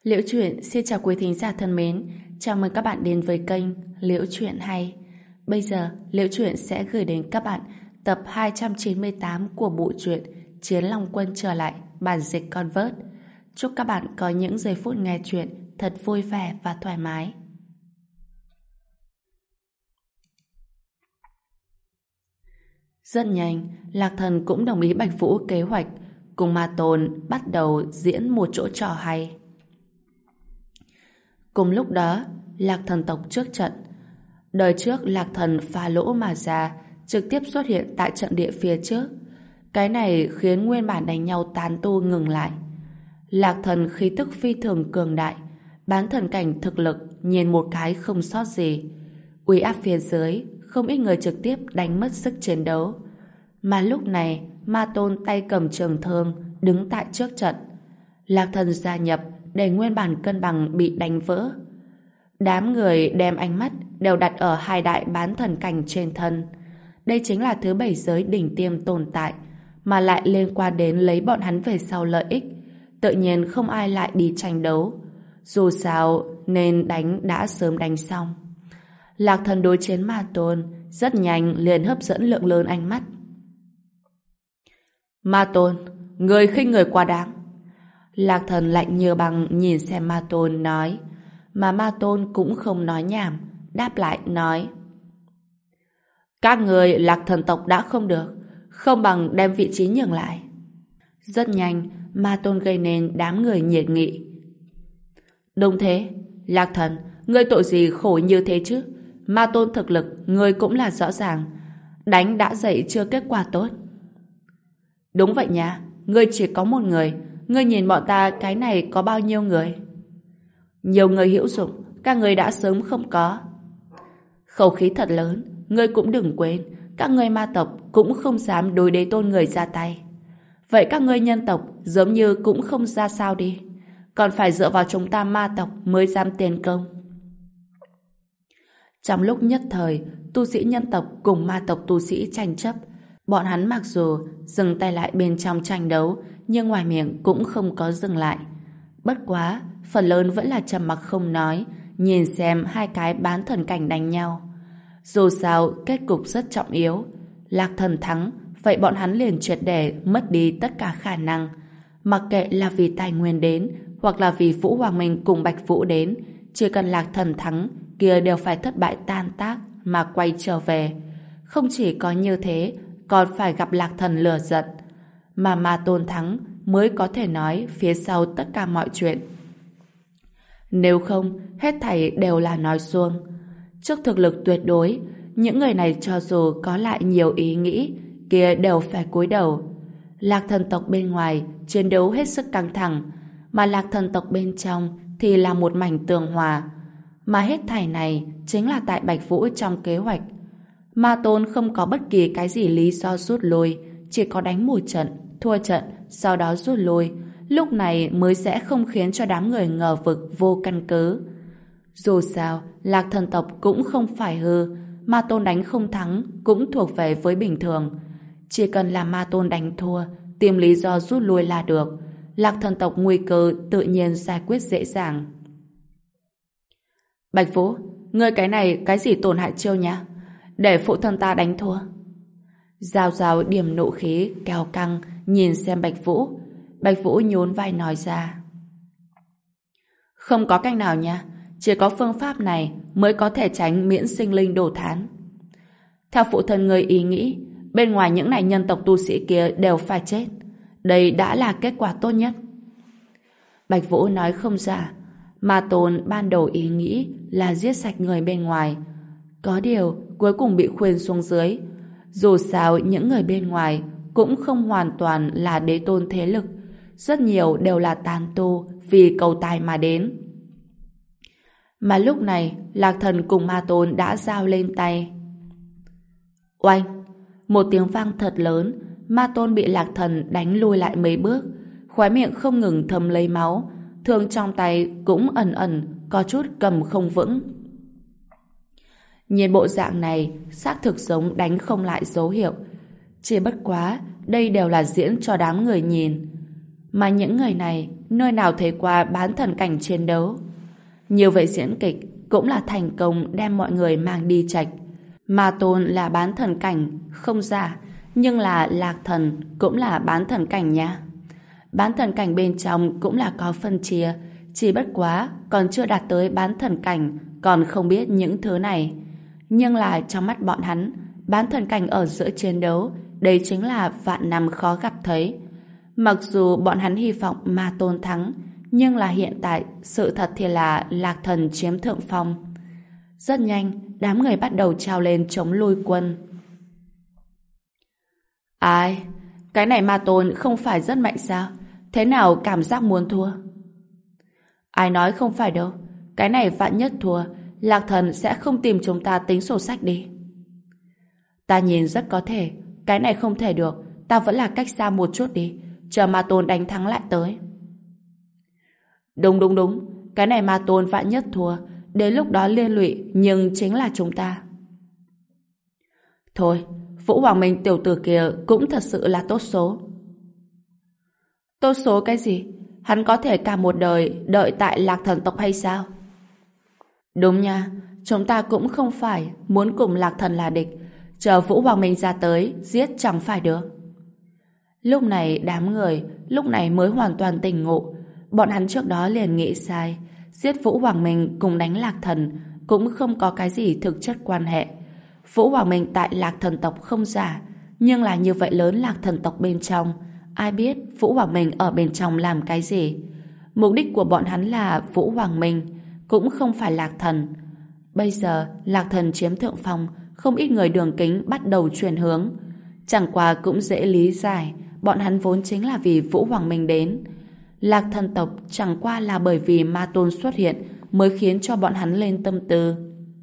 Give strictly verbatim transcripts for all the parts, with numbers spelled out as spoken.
Liễu Chuyện xin chào quý thính giả thân mến, chào mừng các bạn đến với kênh Liễu Chuyện Hay. Bây giờ, Liễu Chuyện sẽ gửi đến các bạn tập hai trăm chín mươi tám của bộ truyện Chiến Long Quân trở lại, bản dịch Convert. Chúc các bạn có những giây phút nghe chuyện thật vui vẻ và thoải mái. Rất nhanh, Lạc Thần cũng đồng ý Bạch Vũ kế hoạch, cùng Ma Tôn bắt đầu diễn một chỗ trò hay. Cùng lúc đó, Lạc Thần tộc trước trận. Đời trước Lạc Thần phá lỗ mà ra, trực tiếp xuất hiện tại trận địa phía trước. Cái này khiến nguyên bản đánh nhau tán tu ngừng lại. Lạc Thần khí tức phi thường cường đại, bán thần cảnh thực lực nhìn một cái không sót gì. Uy áp phía dưới, không ít người trực tiếp đánh mất sức chiến đấu. Mà lúc này, Ma Tôn tay cầm trường thương, đứng tại trước trận. Lạc Thần gia nhập để nguyên bản cân bằng bị đánh vỡ. Đám người đem ánh mắt đều đặt ở hai đại bán thần cảnh trên thân. Đây chính là thứ bảy giới đỉnh tiêm tồn tại, mà lại liên quan đến lấy bọn hắn về sau lợi ích. Tự nhiên không ai lại đi tranh đấu. Dù sao, nên đánh đã sớm đánh xong. Lạc Thần đối chiến Ma Tôn rất nhanh liền hấp dẫn lượng lớn ánh mắt. Ma Tôn, người khinh người quá đáng. Lạc Thần lạnh như băng nhìn xem Ma Tôn nói, mà Ma Tôn cũng không nói nhảm, đáp lại nói: các người Lạc Thần tộc đã không được, không bằng đem vị trí nhường lại. Rất nhanh, Ma Tôn gây nên đám người nhiệt nghị. Đúng thế, Lạc Thần, ngươi tội gì khổ như thế chứ? Ma Tôn thực lực, ngươi cũng là rõ ràng. Đánh đã dậy chưa kết quả tốt. Đúng vậy nha, ngươi chỉ có một người. Ngươi nhìn bọn ta cái này có bao nhiêu người? Nhiều người hữu dụng, các ngươi đã sớm không có. Khẩu khí thật lớn, ngươi cũng đừng quên, các ngươi ma tộc cũng không dám đối đế tôn người ra tay. Vậy các ngươi nhân tộc giống như cũng không ra sao đi, còn phải dựa vào chúng ta ma tộc mới dám tiến công. Trong lúc nhất thời, tu sĩ nhân tộc cùng ma tộc tu sĩ tranh chấp. Bọn hắn mặc dù dừng tay lại bên trong tranh đấu, nhưng ngoài miệng cũng không có dừng lại. Bất quá, phần lớn vẫn là trầm mặc không nói, nhìn xem hai cái bán thần cảnh đánh nhau. Dù sao, kết cục rất trọng yếu. Lạc Thần thắng, vậy bọn hắn liền triệt để mất đi tất cả khả năng. Mặc kệ là vì tài nguyên đến, hoặc là vì Vũ Hoàng Minh cùng Bạch Vũ đến, chỉ cần Lạc Thần thắng, kia đều phải thất bại tan tác mà quay trở về. Không chỉ có như thế, còn phải gặp Lạc Thần lửa giận. Mà Ma Tôn thắng mới có thể nói phía sau tất cả mọi chuyện. Nếu không, hết thảy đều là nói suông. Trước thực lực tuyệt đối, những người này cho dù có lại nhiều ý nghĩ, kia đều phải cúi đầu. Lạc Thần tộc bên ngoài chiến đấu hết sức căng thẳng, mà Lạc Thần tộc bên trong thì là một mảnh tường hòa. Mà hết thảy này chính là tại Bạch Vũ trong kế hoạch. Ma Tôn không có bất kỳ cái gì lý do rút lui, chỉ có đánh một trận, thua trận, sau đó rút lui. Lúc này mới sẽ không khiến cho đám người ngờ vực vô căn cứ. Dù sao, Lạc Thần tộc cũng không phải hư, Ma Tôn đánh không thắng cũng thuộc về với bình thường. Chỉ cần là Ma Tôn đánh thua, tìm lý do rút lui là được. Lạc Thần tộc nguy cơ tự nhiên giải quyết dễ dàng. Bạch Vũ, ngươi cái này cái gì tổn hại chiêu nhá? Để phụ thân ta đánh thua. Giao Giao điểm nộ khí kéo căng nhìn xem Bạch Vũ. Bạch Vũ nhún vai nói ra: không có cách nào nha, chỉ có phương pháp này mới có thể tránh miễn sinh linh đổ thán. Theo phụ thân ngươi ý nghĩ, bên ngoài những này nhân tộc tu sĩ kia đều phải chết. Đây đã là kết quả tốt nhất. Bạch Vũ nói không giả. Ma Tôn ban đầu ý nghĩ là giết sạch người bên ngoài. Có điều cuối cùng bị khuyên xuống dưới. Dù sao những người bên ngoài cũng không hoàn toàn là đế tôn thế lực. Rất nhiều đều là tán tu vì cầu tài mà đến. Mà lúc này Lạc Thần cùng Ma Tôn đã giao lên tay. Oanh! Một tiếng vang thật lớn. Ma Tôn bị Lạc Thần đánh lui lại mấy bước, khóe miệng không ngừng thấm lấy máu, thương trong tay cũng ẩn ẩn có chút cầm không vững. Nhìn bộ dạng này xác thực giống đánh không lại dấu hiệu. Chỉ bất quá đây đều là diễn cho đám người nhìn. Mà những người này nơi nào thấy qua bán thần cảnh chiến đấu. Như vậy diễn kịch cũng là thành công đem mọi người mang đi trạch. Ma Tôn là bán thần cảnh, không giả, nhưng là Lạc Thần cũng là bán thần cảnh nha. Bán thần cảnh bên trong cũng là có phân chia, chỉ bất quá còn chưa đạt tới bán thần cảnh, còn không biết những thứ này. Nhưng là trong mắt bọn hắn, bán thần cảnh ở giữa chiến đấu, đây chính là vạn năm khó gặp thấy. Mặc dù bọn hắn hy vọng Ma Tôn thắng, nhưng là hiện tại sự thật thì là Lạc Thần chiếm thượng phong. Rất nhanh, đám người bắt đầu trao lên chống lui quân. Ai? Cái này Ma Tôn không phải rất mạnh sao? Thế nào cảm giác muốn thua? Ai nói không phải đâu. Cái này vạn nhất thua, Lạc Thần sẽ không tìm chúng ta tính sổ sách đi. Ta nhìn rất có thể. Cái này không thể được. Ta vẫn là cách xa một chút đi. Chờ Ma Tôn đánh thắng lại tới. Đúng đúng đúng. Cái này Ma Tôn vạn nhất thua, đến lúc đó liên lụy nhưng chính là chúng ta. Thôi, Vũ Hoàng Minh tiểu tử kia cũng thật sự là tốt số. Tốt số cái gì? Hắn có thể cả một đời đợi tại Lạc Thần tộc hay sao? Đúng nha, chúng ta cũng không phải muốn cùng Lạc Thần là địch. Chờ Vũ Hoàng Minh ra tới, giết chẳng phải được. Lúc này đám người, lúc này mới hoàn toàn tỉnh ngộ. Bọn hắn trước đó liền nghĩ sai. Giết Vũ Hoàng Minh cùng đánh Lạc Thần cũng không có cái gì thực chất quan hệ. Vũ Hoàng Minh tại Lạc Thần tộc không giả, nhưng là như vậy lớn Lạc Thần tộc bên trong, ai biết Vũ Hoàng Minh ở bên trong làm cái gì. Mục đích của bọn hắn là Vũ Hoàng Minh, cũng không phải Lạc Thần. Bây giờ Lạc Thần chiếm thượng phong, không ít người Đường Kính bắt đầu chuyển hướng. Chẳng qua cũng dễ lý giải, bọn hắn vốn chính là vì Vũ Hoàng Minh đến. Lạc Thần tộc chẳng qua là bởi vì Ma Tôn xuất hiện mới khiến cho bọn hắn lên tâm tư.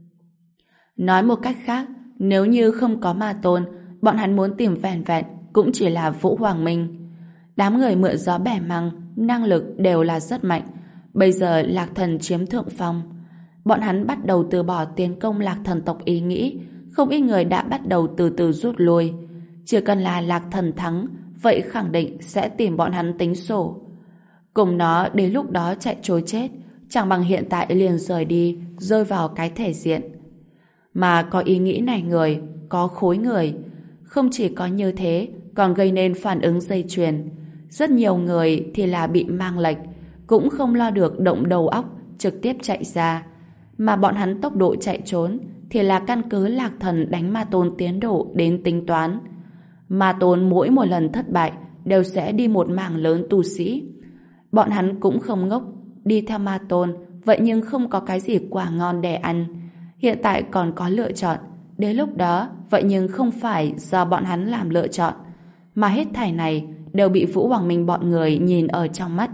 Nói một cách khác, nếu như không có Ma Tôn, bọn hắn muốn tìm vẹn vẹn cũng chỉ là Vũ Hoàng Minh. Đám người mượn gió bẻ măng, năng lực đều là rất mạnh. Bây giờ Lạc Thần chiếm thượng phong. Bọn hắn bắt đầu từ bỏ tiến công Lạc Thần tộc ý nghĩ, không ít người đã bắt đầu từ từ rút lui. Chỉ cần là Lạc Thần thắng, vậy khẳng định sẽ tìm bọn hắn tính sổ. Cùng nó đến lúc đó chạy trối chết, chẳng bằng hiện tại liền rời đi, rơi vào cái thể diện. Mà có ý nghĩ này người, có khối người. Không chỉ có như thế, còn gây nên phản ứng dây chuyền. Rất nhiều người thì là bị mang lệch, cũng không lo được động đầu óc, trực tiếp chạy ra. Mà bọn hắn tốc độ chạy trốn thì là căn cứ Lạc Thần đánh Ma Tôn tiến độ đến tính toán. Ma Tôn mỗi một lần thất bại đều sẽ đi một mảng lớn tu sĩ. Bọn hắn cũng không ngốc, đi theo Ma Tôn, vậy nhưng không có cái gì quả ngon để ăn. Hiện tại còn có lựa chọn, đến lúc đó vậy nhưng không phải do bọn hắn làm lựa chọn, mà hết thảy này đều bị Vũ Hoàng Minh bọn người nhìn ở trong mắt.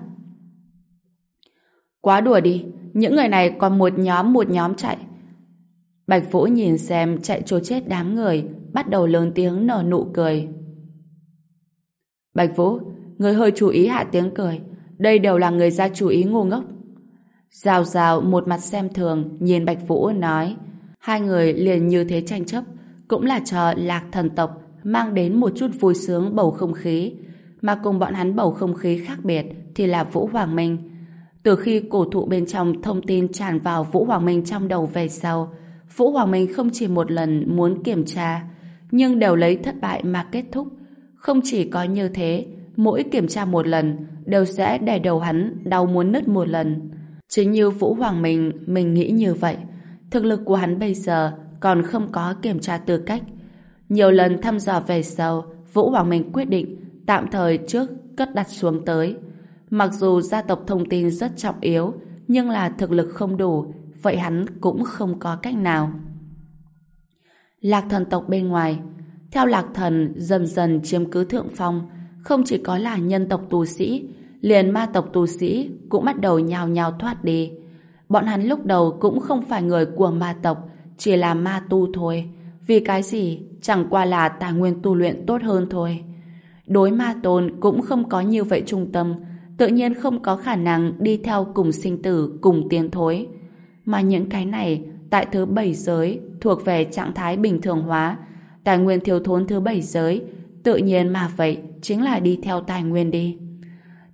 Quá đùa đi, những người này còn một nhóm một nhóm chạy. Bạch Vũ nhìn xem chạy trốn chết đám người, bắt đầu lớn tiếng nở nụ cười. Bạch Vũ, người hơi chú ý hạ tiếng cười, đây đều là người ra chú ý ngu ngốc. Giao Giao một mặt xem thường nhìn Bạch Vũ nói. Hai người liền như thế tranh chấp, cũng là cho Lạc Thần tộc mang đến một chút vui sướng bầu không khí. Mà cùng bọn hắn bầu không khí khác biệt thì là Vũ Hoàng Minh. Từ khi cổ thụ bên trong thông tin tràn vào Vũ Hoàng Minh trong đầu về sau, Vũ Hoàng Minh không chỉ một lần muốn kiểm tra, nhưng đều lấy thất bại mà kết thúc. Không chỉ có như thế, mỗi kiểm tra một lần đều sẽ để đầu hắn đau muốn nứt một lần. Chính như Vũ Hoàng Minh mình nghĩ như vậy, thực lực của hắn bây giờ còn không có kiểm tra tư cách. Nhiều lần thăm dò về sau, Vũ Hoàng Minh quyết định tạm thời trước cất đặt xuống tới. Mặc dù gia tộc thông tin rất trọng yếu, nhưng là thực lực không đủ, vậy hắn cũng không có cách nào. Lạc Thần tộc bên ngoài, theo Lạc Thần dần dần chiếm cứ thượng phong, không chỉ có là nhân tộc tu sĩ, liền ma tộc tu sĩ cũng bắt đầu nhào nhào thoát đi. Bọn hắn lúc đầu cũng không phải người của ma tộc, chỉ là ma tu thôi. Vì cái gì? Chẳng qua là tài nguyên tu luyện tốt hơn thôi. Đối Ma Tôn cũng không có như vậy trung tâm, tự nhiên không có khả năng đi theo cùng sinh tử, cùng tiến thối. Mà những cái này, tại thứ bảy giới, thuộc về trạng thái bình thường hóa, tài nguyên thiếu thốn thứ bảy giới, tự nhiên mà vậy, chính là đi theo tài nguyên đi.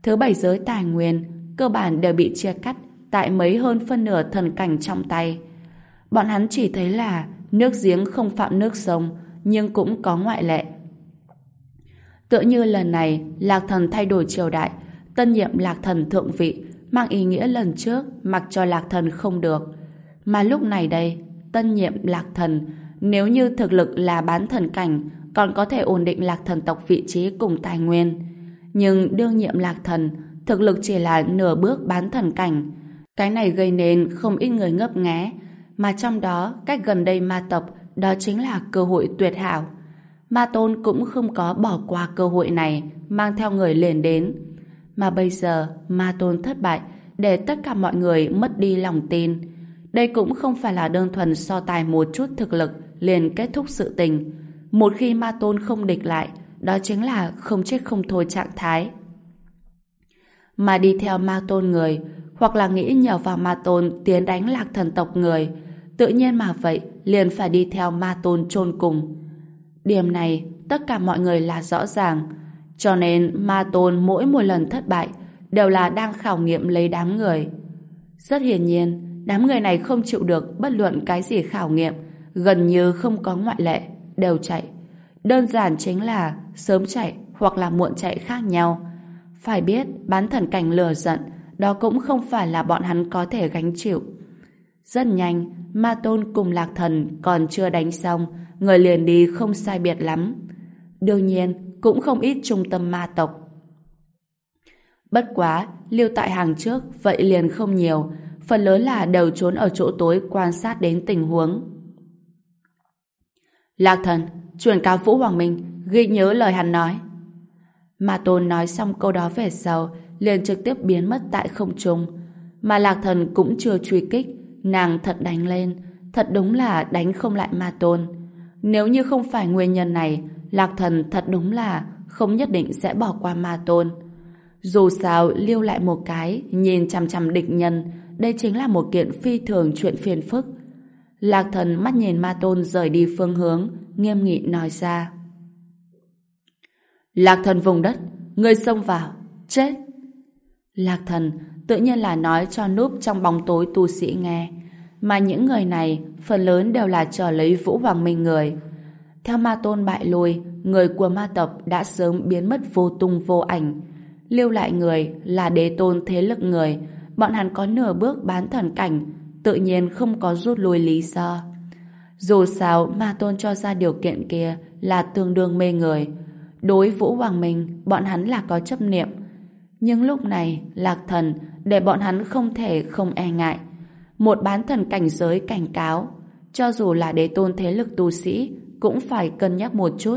Thứ bảy giới tài nguyên cơ bản đều bị chia cắt tại mấy hơn phân nửa thần cảnh trong tay. Bọn hắn chỉ thấy là nước giếng không phạm nước sông, nhưng cũng có ngoại lệ. Tựa như lần này Lạc Thần thay đổi triều đại, tân nhiệm Lạc Thần thượng vị, mang ý nghĩa lần trước mặc cho Lạc Thần không được. Mà lúc này đây, tân nhiệm Lạc Thần, nếu như thực lực là bán thần cảnh, còn có thể ổn định Lạc Thần tộc vị trí cùng tài nguyên. Nhưng đương nhiệm Lạc Thần, thực lực chỉ là nửa bước bán thần cảnh. Cái này gây nên không ít người ngấp nghé, mà trong đó cách gần đây ma tộc, đó chính là cơ hội tuyệt hảo. Ma Tôn cũng không có bỏ qua cơ hội này, mang theo người liền đến. Mà bây giờ, Ma Tôn thất bại, để tất cả mọi người mất đi lòng tin. Đây cũng không phải là đơn thuần so tài một chút thực lực liền kết thúc sự tình. Một khi Ma Tôn không địch lại, đó chính là không chết không thôi trạng thái. Mà đi theo Ma Tôn người, hoặc là nghĩ nhờ vào Ma Tôn tiến đánh Lạc Thần tộc người, tự nhiên mà vậy liền phải đi theo Ma Tôn chôn cùng. Điểm này tất cả mọi người là rõ ràng, cho nên Ma Tôn mỗi một lần thất bại đều là đang khảo nghiệm lấy đám người. Rất hiển nhiên, đám người này không chịu được bất luận cái gì khảo nghiệm, gần như không có ngoại lệ, đều chạy. Đơn giản chính là sớm chạy hoặc là muộn chạy khác nhau. Phải biết, bán thần cảnh lừa giận, đó cũng không phải là bọn hắn có thể gánh chịu. Rất nhanh, Ma Tôn cùng Lạc Thần còn chưa đánh xong, người liền đi không sai biệt lắm. Đương nhiên, cũng không ít trung tâm ma tộc. Bất quá, lưu tại hàng trước vậy liền không nhiều, phần lớn là đều trốn ở chỗ tối quan sát đến tình huống. Lạc Thần, truyền cáo Vũ Hoàng Minh, ghi nhớ lời hắn nói. Ma Tôn nói xong câu đó về sau, liền trực tiếp biến mất tại không trung. Mà Lạc Thần cũng chưa truy kích, nàng thật đánh lên, thật đúng là đánh không lại Ma Tôn. Nếu như không phải nguyên nhân này, Lạc Thần thật đúng là không nhất định sẽ bỏ qua Ma Tôn. Dù sao, lưu lại một cái, nhìn chằm chằm địch nhân, đây chính là một kiện phi thường chuyện phiền phức. Lạc Thần mắt nhìn Ma Tôn rời đi phương hướng, nghiêm nghị nói ra. Lạc Thần vùng đất, ngươi xông vào, chết. Lạc Thần tự nhiên là nói cho núp trong bóng tối tu sĩ nghe, mà những người này phần lớn đều là chờ lấy Vũ Hoàng Minh người. Theo Ma Tôn bại lui, người của ma tộc đã sớm biến mất vô tung vô ảnh. Lưu lại người là đế tôn thế lực người, bọn hắn có nửa bước bán thần cảnh, tự nhiên không có rút lui lý do. Dù sao, Ma Tôn cho ra điều kiện kia là tương đương mê người. Đối Vũ Hoàng Minh, bọn hắn là có chấp niệm. Nhưng lúc này, Lạc Thần để bọn hắn không thể không e ngại. Một bán thần cảnh giới cảnh cáo, cho dù là đế tôn thế lực tu sĩ, cũng phải cân nhắc một chút.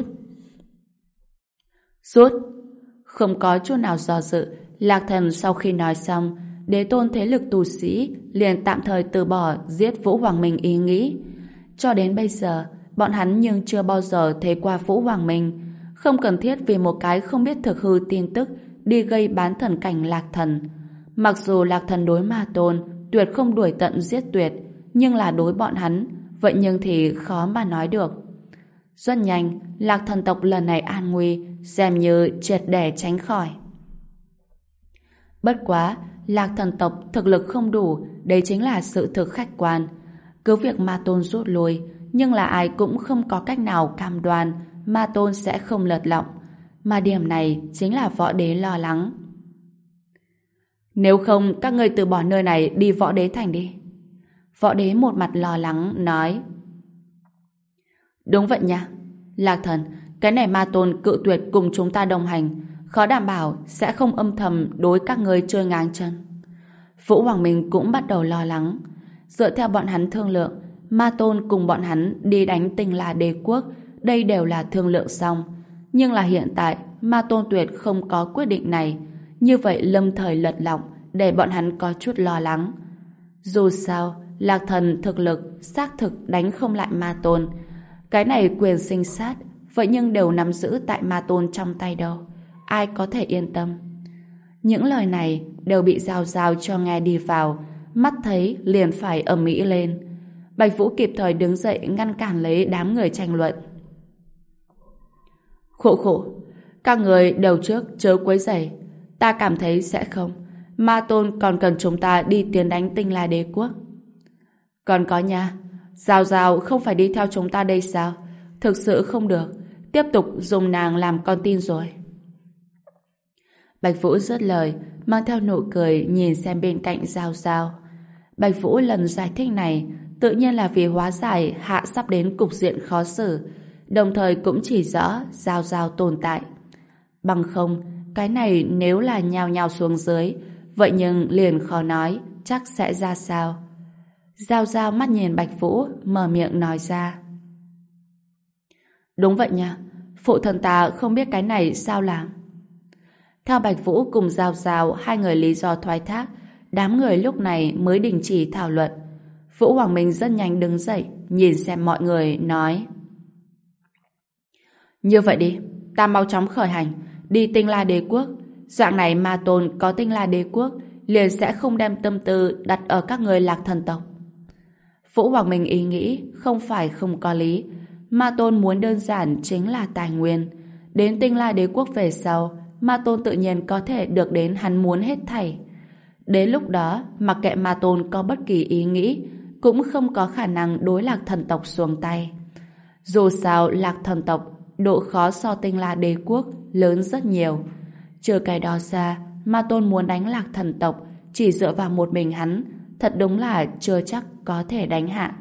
Rút! Không có chút nào do dự, Lạc Thần sau khi nói xong, đế tôn thế lực tu sĩ liền tạm thời từ bỏ giết Vũ Hoàng Minh ý nghĩ. Cho đến bây giờ, bọn hắn nhưng chưa bao giờ thấy qua Vũ Hoàng Minh, không cần thiết vì một cái không biết thực hư tin tức đi gây bán thần cảnh Lạc Thần. Mặc dù Lạc Thần đối Ma Tôn tuyệt không đuổi tận giết tuyệt, nhưng là đối bọn hắn, vậy nhưng thì khó mà nói được. Rất nhanh, Lạc Thần tộc lần này an nguy, xem như triệt để tránh khỏi. Bất quá, Lạc Thần tộc thực lực không đủ, đây chính là sự thực khách quan. Cứ việc Ma Tôn rút lui, nhưng là ai cũng không có cách nào cam đoan Ma Tôn sẽ không lật lọng, mà điểm này chính là Võ Đế lo lắng. Nếu không, các ngươi từ bỏ nơi này đi Võ Đế Thành đi. Võ Đế một mặt lo lắng nói. Đúng vậy nha, Lạc Thần, cái này Ma Tôn cự tuyệt cùng chúng ta đồng hành, khó đảm bảo sẽ không âm thầm đối các ngươi chơi ngang chân. Vũ Hoàng Minh cũng bắt đầu lo lắng. Dựa theo bọn hắn thương lượng, Ma Tôn cùng bọn hắn đi đánh Tinh La Đế Quốc, đây đều là thương lượng xong. Nhưng là hiện tại, Ma Tôn tuyệt không có quyết định này. Như vậy lâm thời lật lọng để bọn hắn có chút lo lắng. Dù sao, Lạc Thần thực lực xác thực đánh không lại Ma Tôn. Cái này quyền sinh sát, vậy nhưng đều nắm giữ tại Ma Tôn trong tay đâu. Ai có thể yên tâm. Những lời này đều bị Giao Giao cho nghe đi vào, mắt thấy liền phải ầm ĩ lên. Bạch Vũ kịp thời đứng dậy ngăn cản lấy đám người tranh luận. Khổ khổ, các người đều trước chớ quấy rầy. Ta cảm thấy sẽ không. Ma Tôn còn cần chúng ta đi tiến đánh Tinh La Đế Quốc. Còn có nha, Giao Giao không phải đi theo chúng ta đây sao? Thực sự không được. Tiếp tục dùng nàng làm con tin rồi. Bạch Vũ dứt lời, mang theo nụ cười nhìn xem bên cạnh Giao Giao. Bạch Vũ lần giải thích này tự nhiên là vì hóa giải Hạ sắp đến cục diện khó xử, đồng thời cũng chỉ rõ Giao Giao tồn tại. Bằng không, cái này nếu là nhào nhào xuống dưới, vậy nhưng liền khó nói chắc sẽ ra sao. Giao Giao mắt nhìn Bạch Vũ, mở miệng nói ra. Đúng vậy nha, phụ thân ta không biết cái này sao làm. Theo Bạch Vũ cùng Giao Giao hai người lý do thoái thác, đám người lúc này mới đình chỉ thảo luận. Vũ Hoàng Minh rất nhanh đứng dậy, nhìn xem mọi người, nói: Như vậy đi, ta mau chóng khởi hành, đi Tinh La Đế Quốc. Dạng này Ma Tôn có Tinh La Đế Quốc, liền sẽ không đem tâm tư đặt ở các người Lạc Thần tộc. Vũ Hoàng Minh ý nghĩ không phải không có lý. Ma Tôn muốn đơn giản chính là tài nguyên. Đến Tinh La Đế Quốc về sau, Ma Tôn tự nhiên có thể được đến hắn muốn hết thảy. Đến lúc đó, mặc kệ Ma Tôn có bất kỳ ý nghĩ, cũng không có khả năng đối Lạc Thần tộc xuông tay. Dù sao, Lạc Thần tộc độ khó so Tinh La Đế Quốc lớn rất nhiều. Trừ cái đó ra, Ma Tôn muốn đánh Lạc Thần tộc chỉ dựa vào một mình hắn, thật đúng là chưa chắc có thể đánh hạ.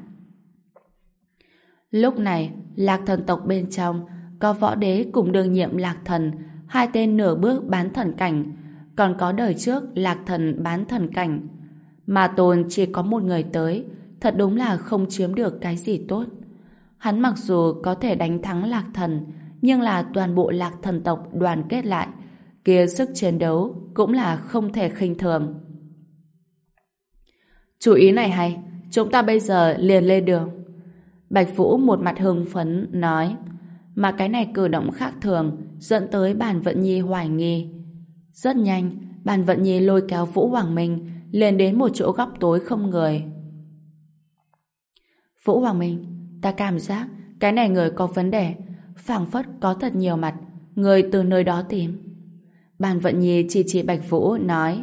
Lúc này, Lạc Thần tộc bên trong có Võ Đế cùng đương nhiệm Lạc Thần, hai tên nửa bước bán thần cảnh, còn có đời trước Lạc Thần bán thần cảnh. Ma Tôn chỉ có một người tới, thật đúng là không chiếm được cái gì tốt. Hắn mặc dù có thể đánh thắng Lạc Thần, nhưng là toàn bộ Lạc Thần tộc đoàn kết lại, kia sức chiến đấu cũng là không thể khinh thường. Chủ ý này hay, chúng ta bây giờ liền lên đường. Bạch Vũ một mặt hưng phấn nói, mà cái này cử động khác thường dẫn tới Bàn Vận Nhi hoài nghi. Rất nhanh, Bàn Vận Nhi lôi kéo Vũ Hoàng Minh lên đến một chỗ góc tối không người. Vũ Hoàng Minh, ta cảm giác cái này người có vấn đề, phảng phất có thật nhiều mặt, người từ nơi đó tìm. Bàn Vận Nhi chỉ chỉ Bạch Vũ nói.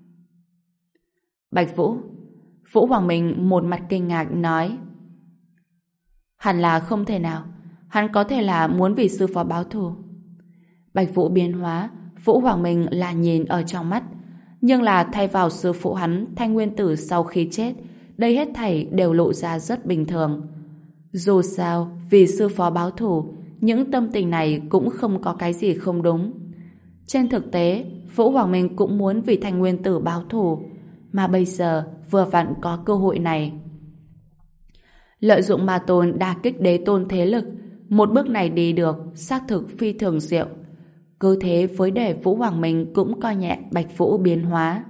Bạch Vũ. Vũ Hoàng Minh một mặt kinh ngạc nói, hẳn là không thể nào, hắn có thể là muốn vì sư phó báo thù. Bạch Vũ biến hóa, Vũ Hoàng Minh là nhìn ở trong mắt, nhưng là thay vào sư phụ hắn Thanh Nguyên Tử sau khi chết, đây hết thảy đều lộ ra rất bình thường. Dù sao, vì sư phó báo thù, những tâm tình này cũng không có cái gì không đúng. Trên thực tế, Vũ Hoàng Minh cũng muốn vì Thanh Nguyên Tử báo thù, mà bây giờ vừa vặn có cơ hội này. Lợi dụng Ma Tôn đả kích đế tôn thế lực, một bước này đi được xác thực phi thường diệu. Cứ thế với để Vũ Hoàng Minh cũng coi nhẹ Bạch Vũ biến hóa.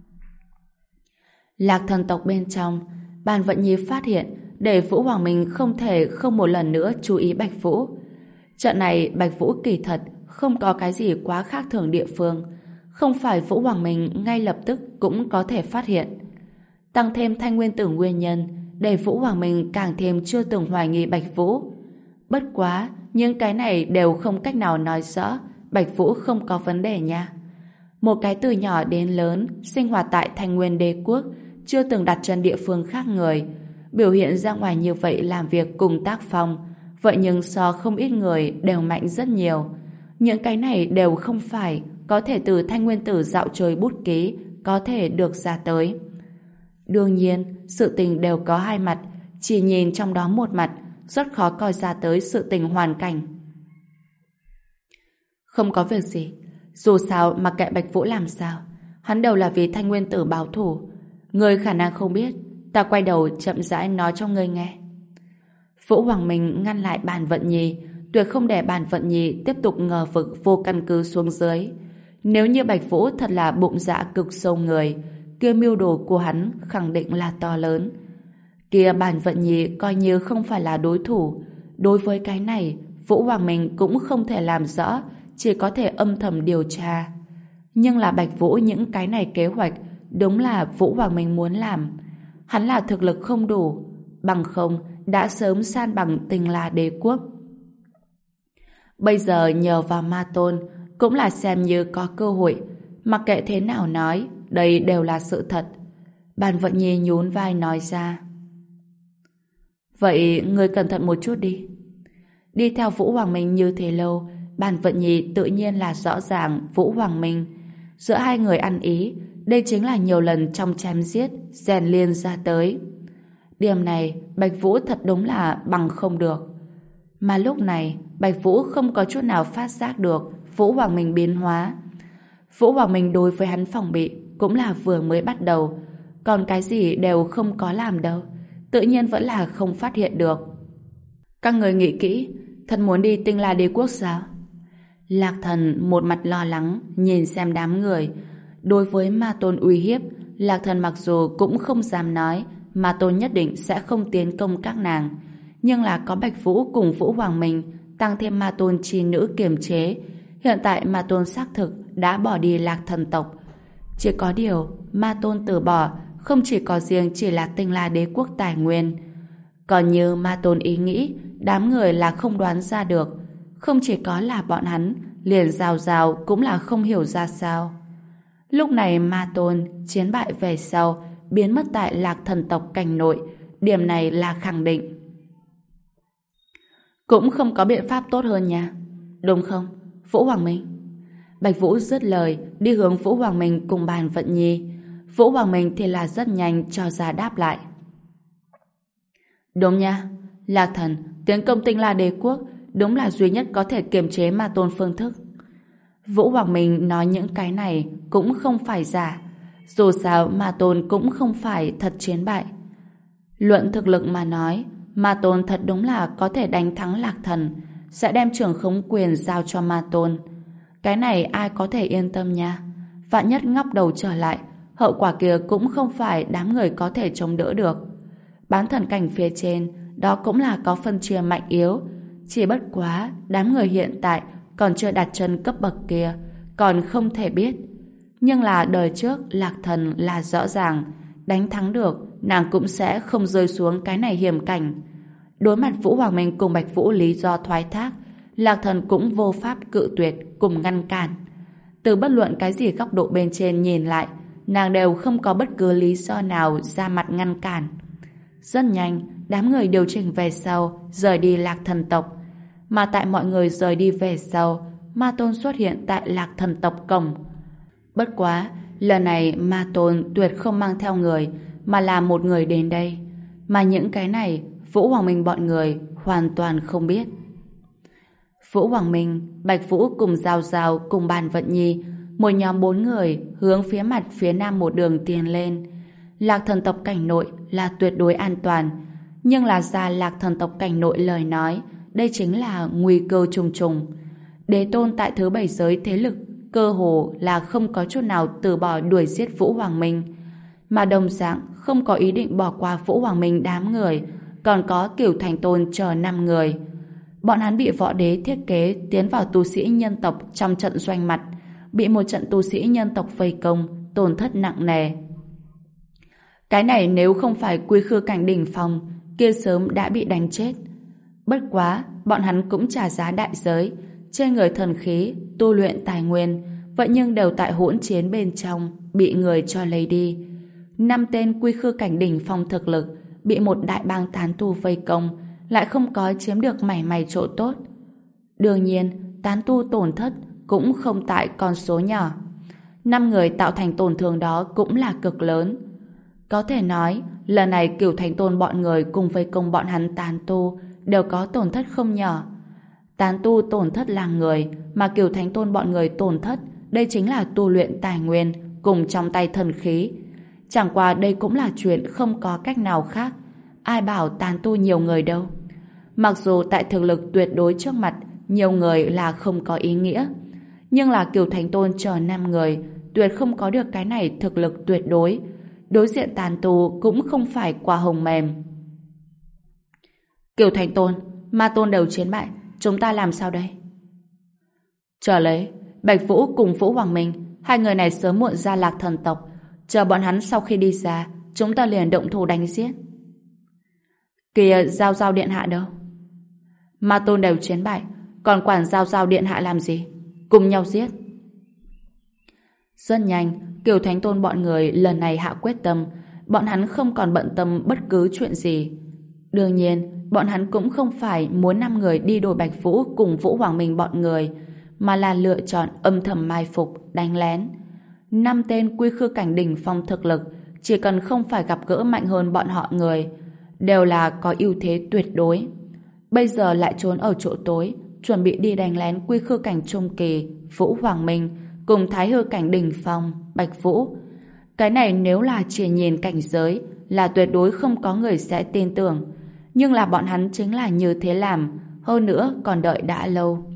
Lạc Thần tộc bên trong, Bàn Vận Nhi phát hiện để Vũ Hoàng Minh không thể không một lần nữa chú ý Bạch Vũ. Trận này Bạch Vũ kỳ thật không có cái gì quá khác thường địa phương, không phải Vũ Hoàng Minh ngay lập tức cũng có thể phát hiện. Tăng thêm Thanh Nguyên Tử nguyên nhân để Vũ Hoàng Minh càng thêm chưa từng hoài nghi Bạch Vũ. Bất quá, những cái này đều không cách nào nói rõ Bạch Vũ không có vấn đề nha. Một cái từ nhỏ đến lớn sinh hoạt tại Thanh Nguyên Đế Quốc, chưa từng đặt chân địa phương khác người, biểu hiện ra ngoài như vậy làm việc cùng tác phong, vậy nhưng so không ít người đều mạnh rất nhiều. Những cái này đều không phải có thể từ Thanh Nguyên Tử dạo chơi bút ký có thể được ra tới. Đương nhiên, sự tình đều có hai mặt, chỉ nhìn trong đó một mặt, rất khó coi ra tới sự tình hoàn cảnh. Không có việc gì, dù sao mặc kệ Bạch Vũ làm sao, hắn đều là vì Thanh Nguyên Tử báo thù. Người khả năng không biết, ta quay đầu chậm rãi nói cho ngươi nghe. Vũ Hoàng Minh ngăn lại Bàn Vận Nhi, tuyệt không để Bàn Vận Nhi tiếp tục ngờ vực vô căn cứ xuống dưới. Nếu như Bạch Vũ thật là bụng dạ cực sâu người, kia mưu đồ của hắn khẳng định là to lớn. Kia Bàn Vận Nhi coi như không phải là đối thủ. Đối với cái này, Vũ Hoàng Minh cũng không thể làm rõ, chỉ có thể âm thầm điều tra. Nhưng là Bạch Vũ những cái này kế hoạch đúng là Vũ Hoàng Minh muốn làm. Hắn là thực lực không đủ, bằng không đã sớm san bằng Tinh La Đế Quốc. Bây giờ nhờ vào Ma Tôn cũng là xem như có cơ hội. mặc kệ thế nào nói, đây đều là sự thật. Bàn Vận Nhi nhún vai nói ra. Vậy ngươi cẩn thận một chút đi. Đi theo Vũ Hoàng Minh như thế lâu, Bàn Vận Nhi tự nhiên là rõ ràng Vũ Hoàng Minh. Giữa hai người ăn ý, đây chính là nhiều lần trong chém giết, rèn liên ra tới. Điểm này, Bạch Vũ thật đúng là bằng không được. Mà lúc này, Bạch Vũ không có chút nào phát giác được Vũ Hoàng Minh biến hóa. Vũ Hoàng Minh đối với hắn phòng bị cũng là vừa mới bắt đầu, còn cái gì đều không có làm đâu, tự nhiên vẫn là không phát hiện được. Các người nghĩ kỹ, thật muốn đi Tinh La Đế Quốc sao? Lạc Thần một mặt lo lắng nhìn xem đám người. Đối với Ma Tôn uy hiếp, Lạc Thần mặc dù cũng không dám nói Ma Tôn nhất định sẽ không tiến công các nàng, nhưng là có Bạch Vũ cùng Vũ Hoàng Minh tăng thêm Ma Tôn chi nữ kiềm chế, hiện tại Ma Tôn xác thực đã bỏ đi Lạc Thần tộc. Chỉ có điều Ma Tôn từ bỏ không chỉ có riêng chỉ là Tinh La Đế Quốc tài nguyên. Còn như Ma Tôn ý nghĩ, đám người là không đoán ra được. Không chỉ có là bọn hắn, liền Giao Giao cũng là không hiểu ra sao. Lúc này Ma Tôn chiến bại về sau, biến mất tại Lạc Thần tộc cảnh nội, điểm này là khẳng định. Cũng không có biện pháp tốt hơn nha, đúng không, Vũ Hoàng Minh? Bạch Vũ dứt lời, đi hướng Vũ Hoàng Minh cùng Bàn Vận Nhi. Vũ Hoàng Minh thì là rất nhanh cho ra đáp lại. Đúng nha, Lạc Thần tiến công Tinh La Đế Quốc đúng là duy nhất có thể kiềm chế Ma Tôn phương thức. Vũ Hoàng Minh nói những cái này cũng không phải giả, dù sao Ma Tôn cũng không phải thật chiến bại. Luận thực lực mà nói, Ma Tôn thật đúng là có thể đánh thắng Lạc Thần, sẽ đem trưởng khống quyền giao cho Ma Tôn. Cái này ai có thể yên tâm nha. Vạn nhất ngóc đầu trở lại, hậu quả kia cũng không phải đám người có thể chống đỡ được. Bán thần cảnh phía trên, đó cũng là có phân chia mạnh yếu. Chỉ bất quá, đám người hiện tại còn chưa đặt chân cấp bậc kia, còn không thể biết. Nhưng là đời trước Lạc Thần là rõ ràng, đánh thắng được, nàng cũng sẽ không rơi xuống cái này hiểm cảnh. Đối mặt Vũ Hoàng Minh cùng Bạch Vũ lý do thoái thác, Lạc Thần cũng vô pháp cự tuyệt cùng ngăn cản. Từ bất luận cái gì góc độ bên trên nhìn lại, nàng đều không có bất cứ lý do nào ra mặt ngăn cản. Rất nhanh, đám người điều chỉnh về sau, rời đi Lạc Thần tộc. Mà tại mọi người rời đi về sau, Ma Tôn xuất hiện tại Lạc Thần tộc cổng. Bất quá, lần này Ma Tôn tuyệt không mang theo người, mà là một người đến đây. Mà những cái này, Vũ Hoàng Minh bọn người hoàn toàn không biết. Vũ Hoàng Minh, Bạch Vũ cùng Giao Giao cùng Bàn Vận Nhi, một nhóm bốn người hướng phía mặt phía nam một đường tiến lên. Lạc Thần tộc cảnh nội là tuyệt đối an toàn, nhưng là ra Lạc Thần tộc cảnh nội lời nói, đây chính là nguy cơ trùng trùng. Đế tôn tại thứ bảy giới thế lực cơ hồ là không có chút nào từ bỏ đuổi giết Vũ Hoàng Minh, mà đồng dạng không có ý định bỏ qua Vũ Hoàng Minh đám người, còn có Cửu Thành Tôn chờ năm người. Bọn hắn bị võ đế thiết kế tiến vào tu sĩ nhân tộc trong trận doanh mặt, bị một trận tu sĩ nhân tộc vây công, tổn thất nặng nề. Cái này nếu không phải quy khư cảnh đỉnh phong, kia sớm đã bị đánh chết. Bất quá, bọn hắn cũng trả giá đại giới, trên người thần khí, tu luyện tài nguyên, vậy nhưng đều tại hỗn chiến bên trong, bị người cho lấy đi. Năm tên quy khư cảnh đỉnh phong thực lực, bị một đại bang tán tu vây công, lại không có chiếm được mảy may chỗ tốt. Đương nhiên, tán tu tổn thất cũng không tại con số nhỏ. Năm người tạo thành tổn thương đó cũng là cực lớn. Có thể nói, lần này Cửu Thành Tôn bọn người cùng vây công bọn hắn tán tu đều có tổn thất không nhỏ. Tán tu tổn thất là người, mà Cửu Thành Tôn bọn người tổn thất, đây chính là tu luyện tài nguyên cùng trong tay thần khí. Chẳng qua đây cũng là chuyện không có cách nào khác. Ai bảo tán tu nhiều người đâu. Mặc dù tại thực lực tuyệt đối trước mặt, nhiều người là không có ý nghĩa, nhưng là Cửu Thành Tôn chờ năm người, tuyệt không có được cái này thực lực tuyệt đối. Đối diện tán tu cũng không phải quả hồng mềm. Cửu Thành Tôn, Ma Tôn đều chiến bại, chúng ta làm sao đây? Chờ lấy, Bạch Vũ cùng Vũ Hoàng Minh, hai người này sớm muộn ra Lạc Thần tộc, chờ bọn hắn sau khi đi ra, chúng ta liền động thủ đánh giết. Kìa, Giao Giao điện hạ đâu? Ma Tôn đều chiến bại, còn quản Giao Giao điện hạ làm gì? Cùng nhau giết. Rất nhanh, Kiều Thánh Tôn bọn người lần này hạ quyết tâm, bọn hắn không còn bận tâm bất cứ chuyện gì. Đương nhiên, bọn hắn cũng không phải muốn năm người đi đôi Bạch Vũ cùng Vũ Hoàng Minh bọn người, mà là lựa chọn âm thầm mai phục, đánh lén. Năm tên quy khư cảnh đỉnh phong thực lực, chỉ cần không phải gặp gỡ mạnh hơn bọn họ người, đều là có ưu thế tuyệt đối. Bây giờ lại trốn ở chỗ tối, chuẩn bị đi đánh lén quy khư cảnh trung kỳ, Vũ Hoàng Minh, cùng thái hư cảnh đỉnh phong, Bạch Vũ. Cái này nếu là chỉ nhìn cảnh giới, là tuyệt đối không có người sẽ tin tưởng. Nhưng là bọn hắn chính là như thế làm, hơn nữa còn đợi đã lâu.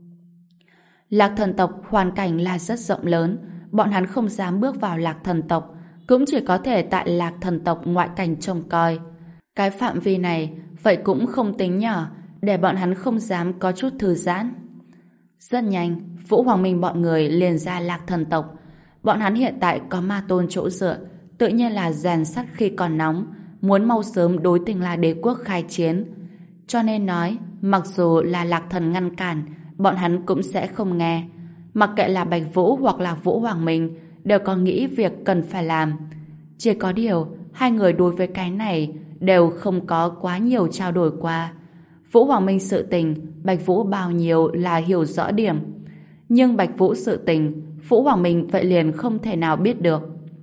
Lạc Thần tộc hoàn cảnh là rất rộng lớn, bọn hắn không dám bước vào Lạc Thần tộc, cũng chỉ có thể tại Lạc Thần tộc ngoại cảnh trông coi. Cái phạm vi này, vậy cũng không tính nhỏ, để bọn hắn không dám có chút thư giãn. Rất nhanh, Vũ Hoàng Minh bọn người liền ra Lạc Thần tộc. Bọn hắn hiện tại có ma tôn chỗ dựa, tự nhiên là rèn sắt khi còn nóng, muốn mau sớm đối Tinh La Đế quốc khai chiến. Cho nên nói, mặc dù là Lạc Thần ngăn cản, bọn hắn cũng sẽ không nghe. Mặc kệ là Bạch Vũ hoặc là Vũ Hoàng Minh, đều có nghĩ việc cần phải làm. Chỉ có điều, hai người đối với cái này đều không có quá nhiều trao đổi qua. Vũ Hoàng Minh sự tình, Bạch Vũ bao nhiêu là hiểu rõ điểm. Nhưng Bạch Vũ sự tình, Vũ Hoàng Minh vậy liền không thể nào biết được.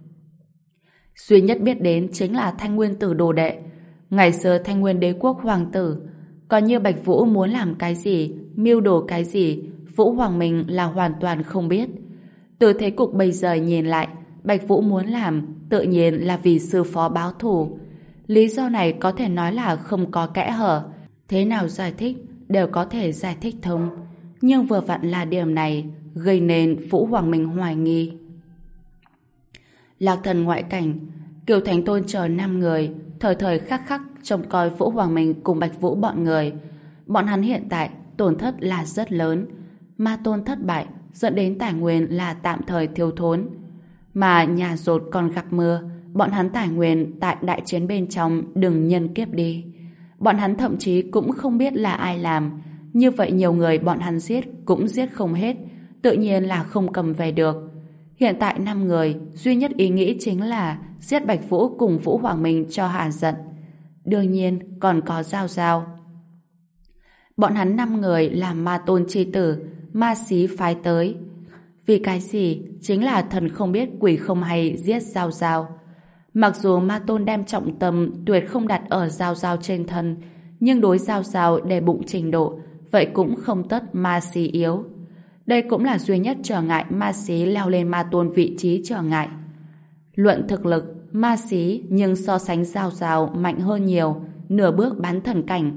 Duy nhất biết đến chính là Thanh Nguyên Tử đồ đệ. Ngày xưa Thanh Nguyên Đế quốc hoàng tử, còn như Bạch Vũ muốn làm cái gì, mưu đồ cái gì, Vũ Hoàng Minh là hoàn toàn không biết. Từ thế cục bây giờ nhìn lại, Bạch Vũ muốn làm tự nhiên là vì sư phó báo thù. Lý do này có thể nói là không có kẽ hở, thế nào giải thích đều có thể giải thích thông. Nhưng vừa vặn là điểm này gây nên Vũ Hoàng Minh hoài nghi. Lạc Thần ngoại cảnh, Kiều Thánh Tôn chờ năm người, thời thời khắc khắc trông coi Vũ Hoàng Minh cùng Bạch Vũ bọn người. Bọn hắn hiện tại tổn thất là rất lớn. Ma tôn thất bại dẫn đến tài nguyên là tạm thời thiếu thốn. Mà nhà rột còn gặp mưa, bọn hắn tài nguyên tại đại chiến bên trong đừng nhân kiếp đi. Bọn hắn thậm chí cũng không biết là ai làm. Như vậy nhiều người bọn hắn giết cũng giết không hết, tự nhiên là không cầm về được. Hiện tại năm người, duy nhất ý nghĩ chính là giết Bạch Vũ cùng Vũ Hoàng Minh cho hạ giận. Đương nhiên còn có Giao Giao. Bọn hắn năm người là ma tôn chi tử, ma xí phái tới. Vì cái gì? Chính là thần không biết quỷ không hay giết Giao Giao. Mặc dù ma tôn đem trọng tâm tuyệt không đặt ở Giao Giao trên thân, nhưng đối Giao Giao để bụng trình độ, vậy cũng không tất ma xí yếu. Đây cũng là duy nhất trở ngại ma xí leo lên ma tôn vị trí trở ngại. Luận thực lực, ma xí nhưng so sánh Giao Giao mạnh hơn nhiều, nửa bước bán thần cảnh.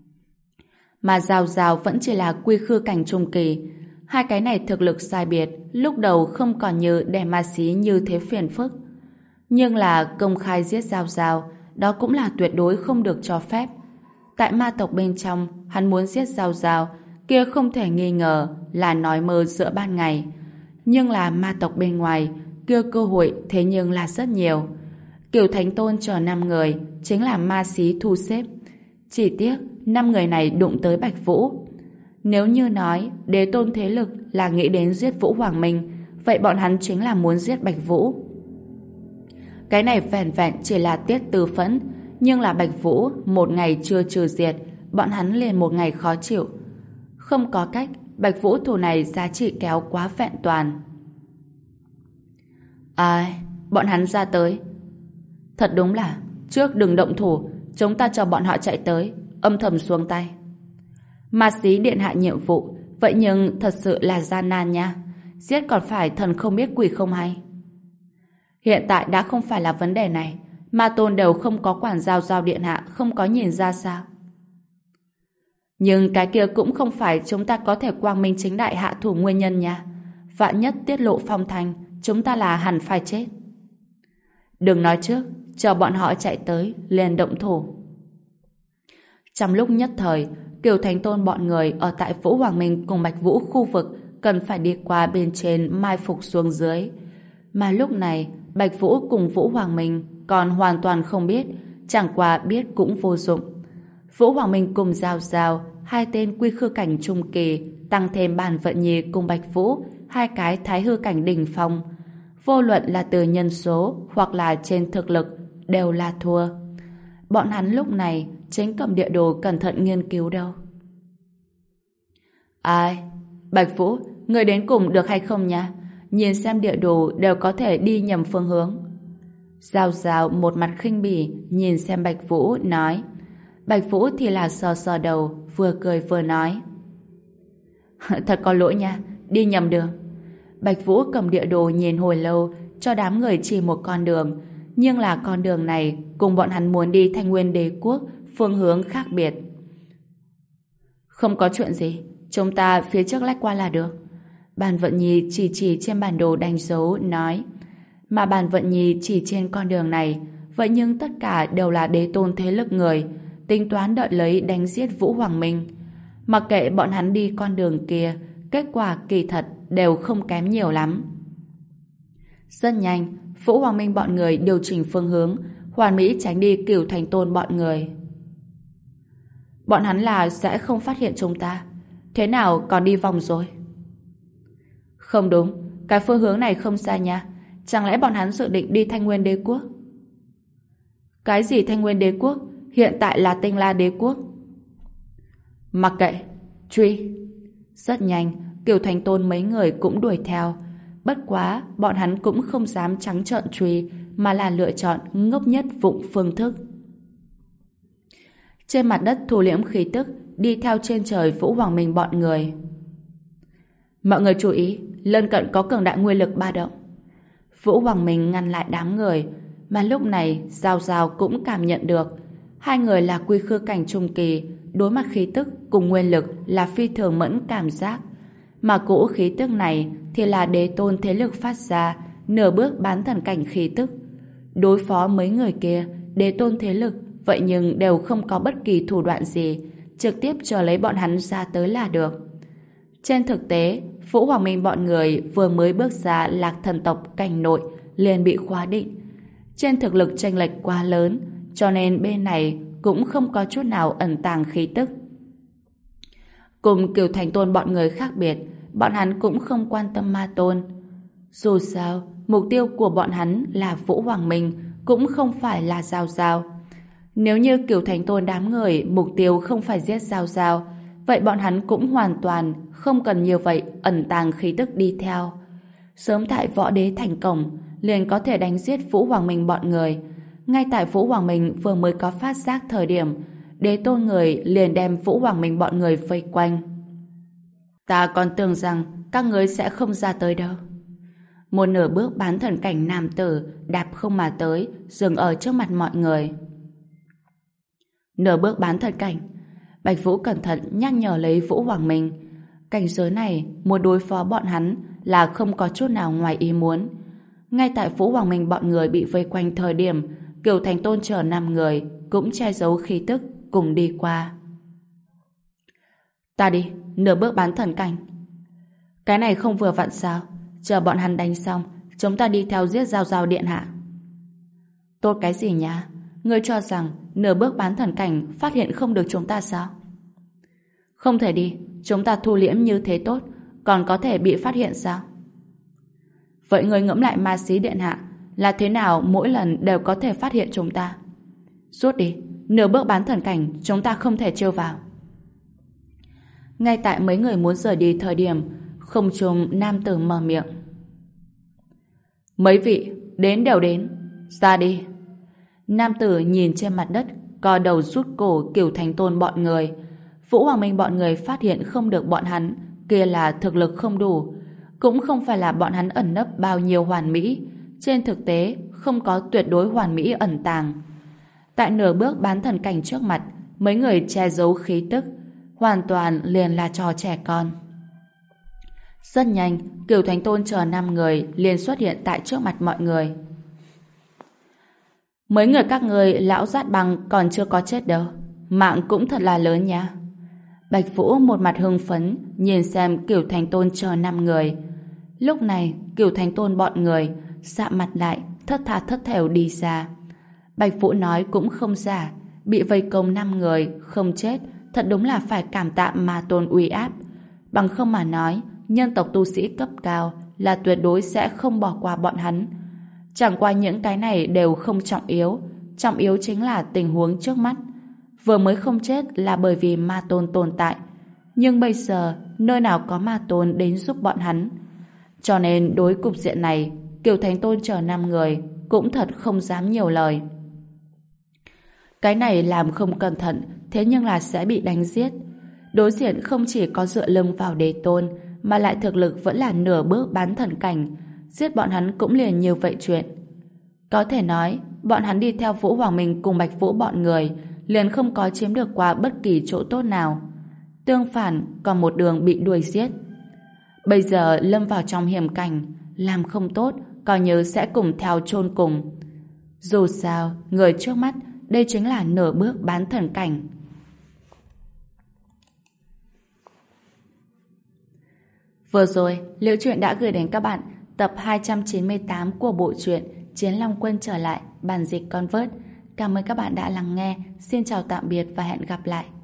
Mà Giao Giao vẫn chỉ là quy khư cảnh trung kỳ. Hai cái này thực lực sai biệt, lúc đầu không còn như để ma xí như thế phiền phức. Nhưng là công khai giết Giao Giao, đó cũng là tuyệt đối không được cho phép. Tại ma tộc bên trong, hắn muốn giết Giao Giao, kia không thể nghi ngờ là nói mơ giữa ban ngày. Nhưng là ma tộc bên ngoài, kia cơ hội thế nhưng là rất nhiều. Kiều Thánh Tôn chờ năm người, chính là ma xí thu xếp. Chỉ tiếc, năm người này đụng tới Bạch Vũ. Nếu như nói đế tôn thế lực là nghĩ đến giết Vũ Hoàng Minh, vậy bọn hắn chính là muốn giết Bạch Vũ. Cái này vẹn vẹn chỉ là tiết tư phẫn, nhưng là Bạch Vũ một ngày chưa trừ diệt, bọn hắn liền một ngày khó chịu. Không có cách, Bạch Vũ thủ này giá trị kéo quá vẹn toàn. Ai, bọn hắn ra tới. Thật đúng là, trước đừng động thủ, chúng ta cho bọn họ chạy tới, âm thầm xuống tay. Ma xí điện hạ nhiệm vụ, vậy nhưng thật sự là gian nan nha. Giết còn phải thần không biết quỷ không hay. Hiện tại đã không phải là vấn đề này, ma tôn đều không có quản Giao Giao điện hạ, không có nhìn ra sao. Nhưng cái kia cũng không phải chúng ta có thể quang minh chính đại hạ thủ nguyên nhân nha. Vạn nhất tiết lộ phong thanh, chúng ta là hẳn phải chết. Đừng nói trước, chờ bọn họ chạy tới, liền động thủ. Trong lúc nhất thời, Kiều Thánh Tôn bọn người ở tại Vũ Hoàng Minh cùng Bạch Vũ khu vực cần phải đi qua bên trên mai phục xuống dưới. Mà lúc này, Bạch Vũ cùng Vũ Hoàng Minh còn hoàn toàn không biết, chẳng qua biết cũng vô dụng. Vũ Hoàng Minh cùng Giao Giao, hai tên quy khư cảnh trung kỳ, tăng thêm Bàn Vận Nhi cùng Bạch Vũ, hai cái thái hư cảnh đỉnh phong. vô luận là từ nhân số hoặc là trên thực lực, đều là thua. Bọn hắn lúc này chính cầm địa đồ cẩn thận nghiên cứu đâu. Ai? Bạch Vũ, người đến cùng được hay không nha? Nhìn xem địa đồ đều có thể đi nhầm phương hướng. Giao Giao một mặt khinh bỉ nhìn xem Bạch Vũ nói. Bạch Vũ thì là sờ sờ đầu, vừa cười vừa nói. Thật có lỗi nha, đi nhầm đường. Bạch Vũ cầm địa đồ nhìn hồi lâu, cho đám người chỉ một con đường, nhưng là con đường này cùng bọn hắn muốn đi Thanh Nguyên Đế Quốc phương hướng khác biệt. Không có chuyện gì, chúng ta phía trước lách qua là được. Bàn Vận Nhi chỉ chỉ trên bản đồ đánh dấu nói. Mà Bàn Vận Nhi chỉ trên con đường này, vậy nhưng tất cả đều là đế tôn thế lực người, tính toán đợi lấy đánh giết Vũ Hoàng Minh. Mặc kệ bọn hắn đi con đường kia, kết quả kỳ thật đều không kém nhiều lắm. Rất nhanh, Vũ Hoàng Minh bọn người điều chỉnh phương hướng, hoàn mỹ tránh đi Cửu Thành Tôn bọn người. Bọn hắn là sẽ không phát hiện chúng ta. Thế nào còn đi vòng rồi? Không đúng, cái phương hướng này không xa nha. Chẳng lẽ bọn hắn dự định đi Thanh Nguyên Đế Quốc? Cái gì Thanh Nguyên Đế Quốc? Hiện tại là Tinh La Đế Quốc. Mặc kệ, truy. Rất nhanh, Cửu Thành Tôn mấy người cũng đuổi theo. Bất quá, bọn hắn cũng không dám trắng trợn truy, mà là lựa chọn ngốc nhất vụng phương thức. Trên mặt đất thu liễm khí tức, đi theo trên trời Vũ Hoàng Minh bọn người. Mọi người chú ý, lân cận có cường đại nguyên lực ba động. Vũ Hoàng Minh ngăn lại đám người, mà lúc này Giao Giao cũng cảm nhận được. Hai người là quy khư cảnh trung kỳ, đối mặt khí tức cùng nguyên lực là phi thường mẫn cảm giác. Mà cỗ khí tức này thì là đế tôn thế lực phát ra, nửa bước bán thần cảnh khí tức. Đối phó mấy người kia, đế tôn thế lực, vậy nhưng đều không có bất kỳ thủ đoạn gì, trực tiếp chờ lấy bọn hắn ra tới là được. Trên thực tế, Vũ Hoàng Minh bọn người vừa mới bước ra Lạc Thần tộc cảnh nội liền bị khóa định. Trên thực lực chênh lệch quá lớn, cho nên bên này cũng không có chút nào ẩn tàng khí tức. Cùng Cửu Thành Tôn bọn người khác biệt, bọn hắn cũng không quan tâm ma tôn. Dù sao, mục tiêu của bọn hắn là Vũ Hoàng Minh, cũng không phải là Giao Giao. Nếu như Cửu Thành Tôn đám người mục tiêu không phải giết Giao Giao, vậy bọn hắn cũng hoàn toàn không cần như vậy ẩn tàng khí tức đi theo. Sớm tại Võ Đế Thành Cổng liền có thể đánh giết Vũ Hoàng Minh bọn người. Ngay tại Vũ Hoàng Minh vừa mới có phát giác thời điểm, đế tôn người liền đem Vũ Hoàng Minh bọn người vây quanh. Ta còn tưởng rằng các ngươi sẽ không ra tới đâu. Một nửa bước bán thần cảnh nam tử đạp không mà tới, dừng ở trước mặt mọi người. Nửa bước bán thần cảnh. Bạch Vũ cẩn thận nhắc nhở lấy Vũ Hoàng Minh. Cảnh giới này muốn đối phó bọn hắn là không có chút nào ngoài ý muốn. Ngay tại Vũ Hoàng Minh bọn người bị vây quanh thời điểm, Cửu Thành Tôn chờ năm người cũng che giấu khí tức cùng đi qua. Ta đi, nửa bước bán thần cảnh. Cái này không vừa vặn sao? Chờ bọn hắn đánh xong, chúng ta đi theo giết Giao Giao điện hạ. Tốt cái gì nhá? Ngươi cho rằng nửa bước bán thần cảnh phát hiện không được chúng ta sao? Không thể đi, chúng ta thu liễm như thế tốt, còn có thể bị phát hiện sao? Vậy ngươi ngẫm lại ma sĩ điện hạ, là thế nào mỗi lần đều có thể phát hiện chúng ta? Rút đi, nửa bước bán thần cảnh chúng ta không thể trêu vào. Ngay tại mấy người muốn rời đi thời điểm, không trung nam tử mở miệng. Mấy vị, đến đều đến, ra đi. Nam tử nhìn trên mặt đất, co đầu rút cổ Cửu Thành Tôn bọn người. Vũ Hoàng Minh bọn người phát hiện không được bọn hắn, kia là thực lực không đủ. Cũng không phải là bọn hắn ẩn nấp bao nhiêu hoàn mỹ. Trên thực tế, không có tuyệt đối hoàn mỹ ẩn tàng. Tại nửa bước bán thần cảnh trước mặt, mấy người che giấu khí tức, hoàn toàn liền là trò trẻ con. Rất nhanh, Cửu Thành Tôn chờ năm người liền xuất hiện tại trước mặt mọi người. Mấy người các người lão Dát Băng còn chưa có chết đâu, mạng cũng thật là lớn nha. Bạch Vũ một mặt hưng phấn nhìn xem Cửu Thành Tôn chờ năm người. Lúc này Cửu Thành Tôn bọn người sạm mặt lại, thất tha thất thểu đi ra. Bạch Vũ nói cũng không giả, bị vây công năm người không chết, thật đúng là phải cảm tạ ma tôn uy áp. Bằng không mà nói, nhân tộc tu sĩ cấp cao là tuyệt đối sẽ không bỏ qua bọn hắn. Chẳng qua những cái này đều không trọng yếu. Trọng yếu chính là tình huống trước mắt. Vừa mới không chết là bởi vì ma tôn tồn tại. Nhưng bây giờ, nơi nào có ma tôn đến giúp bọn hắn. Cho nên đối cục diện này, Kiều Thánh Tôn chờ năm người cũng thật không dám nhiều lời. Cái này làm không cẩn thận, thế nhưng là sẽ bị đánh giết. Đối diện không chỉ có dựa lưng vào đế tôn, mà lại thực lực vẫn là nửa bước bán thần cảnh. Giết bọn hắn cũng liền như vậy chuyện. Có thể nói, bọn hắn đi theo Vũ Hoàng Minh cùng Bạch Vũ bọn người, liền không có chiếm được qua bất kỳ chỗ tốt nào. Tương phản, còn một đường bị đuổi giết. Bây giờ lâm vào trong hiểm cảnh, làm không tốt, coi như sẽ cùng theo chôn cùng. Dù sao, người trước mắt, đây chính là nửa bước bán thần cảnh. Vừa rồi, Liễu Chuyện đã gửi đến các bạn tập hai trăm chín mươi tám của bộ truyện Chiến Long Quân trở lại, bản dịch Convert. Cảm ơn các bạn đã lắng nghe. Xin chào tạm biệt và hẹn gặp lại.